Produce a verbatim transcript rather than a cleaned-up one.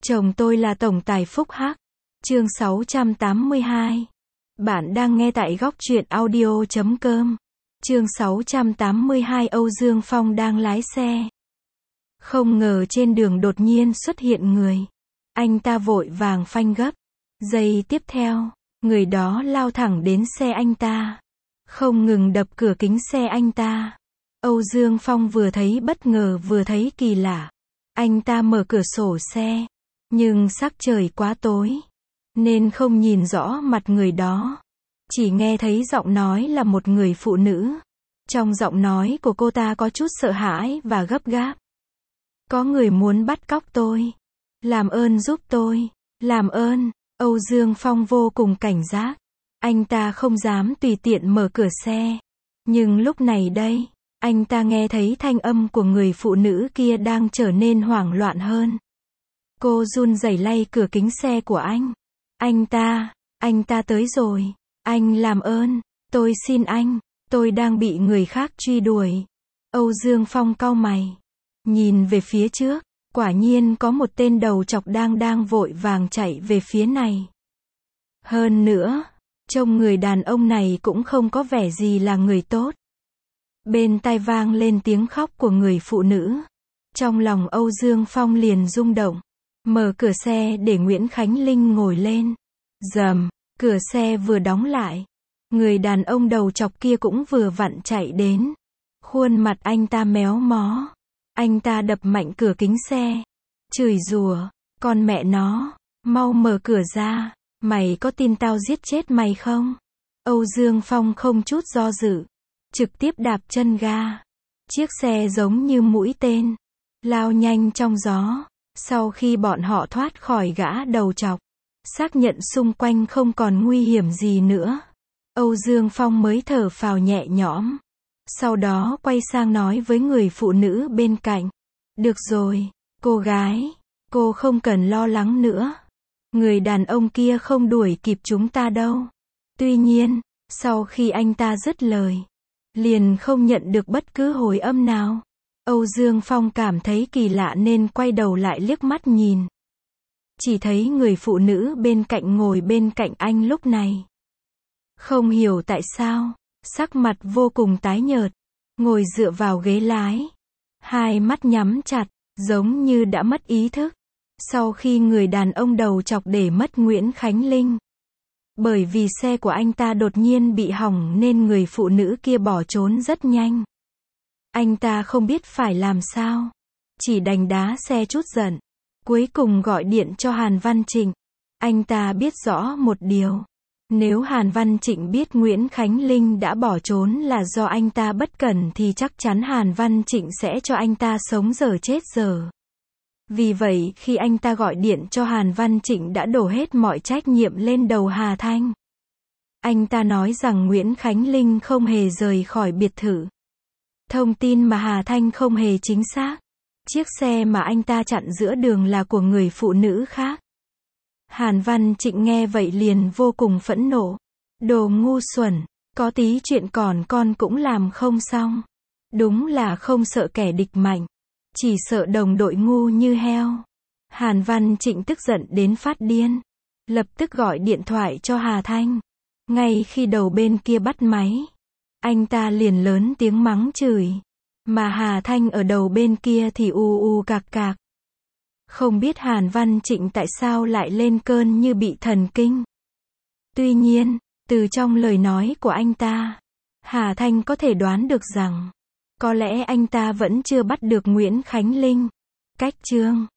Chồng tôi là tổng tài Phúc Hắc. Chương sáu trăm tám mươi hai. Bạn đang nghe tại góc truyện audio chấm com. Chương sáu trăm tám mươi hai. Âu Dương Phong đang lái xe. Không ngờ trên đường đột nhiên xuất hiện người. Anh ta vội vàng phanh gấp. Giây tiếp theo, người đó lao thẳng đến xe anh ta. Không ngừng đập cửa kính xe anh ta. Âu Dương Phong vừa thấy bất ngờ vừa thấy kỳ lạ. Anh ta mở cửa sổ xe. Nhưng sắc trời quá tối, nên không nhìn rõ mặt người đó. Chỉ nghe thấy giọng nói là một người phụ nữ. Trong giọng nói của cô ta có chút sợ hãi và gấp gáp. Có người muốn bắt cóc tôi. Làm ơn giúp tôi. Làm ơn. Âu Dương Phong vô cùng cảnh giác. Anh ta không dám tùy tiện mở cửa xe. Nhưng lúc này đây, anh ta nghe thấy thanh âm của người phụ nữ kia đang trở nên hoảng loạn hơn. Cô run rẩy lay cửa kính xe của anh. Anh ta, anh ta tới rồi. Anh làm ơn, tôi xin anh, tôi đang bị người khác truy đuổi. Âu Dương Phong cau mày. Nhìn về phía trước, quả nhiên có một tên đầu trọc đang đang vội vàng chạy về phía này. Hơn nữa, trông người đàn ông này cũng không có vẻ gì là người tốt. Bên tai vang lên tiếng khóc của người phụ nữ. Trong lòng Âu Dương Phong liền rung động. Mở cửa xe để Nguyễn Khánh Linh ngồi lên. Rầm, cửa xe vừa đóng lại. Người đàn ông đầu trọc kia cũng vừa vặn chạy đến. Khuôn mặt anh ta méo mó. Anh ta đập mạnh cửa kính xe. Chửi rủa, con mẹ nó, mau mở cửa ra, mày có tin tao giết chết mày không? Âu Dương Phong không chút do dự. Trực tiếp đạp chân ga. Chiếc xe giống như mũi tên. Lao nhanh trong gió. Sau khi bọn họ thoát khỏi gã đầu trọc, xác nhận xung quanh không còn nguy hiểm gì nữa, Âu Dương Phong mới thở phào nhẹ nhõm. Sau đó quay sang nói với người phụ nữ bên cạnh. Được rồi, cô gái, cô không cần lo lắng nữa. Người đàn ông kia không đuổi kịp chúng ta đâu. Tuy nhiên, sau khi anh ta dứt lời, liền không nhận được bất cứ hồi âm nào. Âu Dương Phong cảm thấy kỳ lạ nên quay đầu lại liếc mắt nhìn. Chỉ thấy người phụ nữ bên cạnh ngồi bên cạnh anh lúc này. Không hiểu tại sao, sắc mặt vô cùng tái nhợt, ngồi dựa vào ghế lái. Hai mắt nhắm chặt, giống như đã mất ý thức. Sau khi người đàn ông đầu chọc để mất Nguyễn Khánh Linh. Bởi vì xe của anh ta đột nhiên bị hỏng nên người phụ nữ kia bỏ trốn rất nhanh. Anh ta không biết phải làm sao. Chỉ đành đá xe chút giận. Cuối cùng gọi điện cho Hàn Văn Trịnh. Anh ta biết rõ một điều. Nếu Hàn Văn Trịnh biết Nguyễn Khánh Linh đã bỏ trốn là do anh ta bất cẩn thì chắc chắn Hàn Văn Trịnh sẽ cho anh ta sống dở chết dở. Vì vậy khi anh ta gọi điện cho Hàn Văn Trịnh đã đổ hết mọi trách nhiệm lên đầu Hà Thanh. Anh ta nói rằng Nguyễn Khánh Linh không hề rời khỏi biệt thự. Thông tin mà Hà Thanh không hề chính xác. Chiếc xe mà anh ta chặn giữa đường là của người phụ nữ khác. Hàn Văn Trịnh nghe vậy liền vô cùng phẫn nộ. Đồ ngu xuẩn, có tí chuyện còn con cũng làm không xong. Đúng là không sợ kẻ địch mạnh, chỉ sợ đồng đội ngu như heo. Hàn Văn Trịnh tức giận đến phát điên. Lập tức gọi điện thoại cho Hà Thanh. Ngay khi đầu bên kia bắt máy, anh ta liền lớn tiếng mắng chửi. Mà Hà Thanh ở đầu bên kia thì u u cạc cạc. Không biết Hàn Văn Trịnh tại sao lại lên cơn như bị thần kinh. Tuy nhiên, từ trong lời nói của anh ta, Hà Thanh có thể đoán được rằng, có lẽ anh ta vẫn chưa bắt được Nguyễn Khánh Linh. Cách chương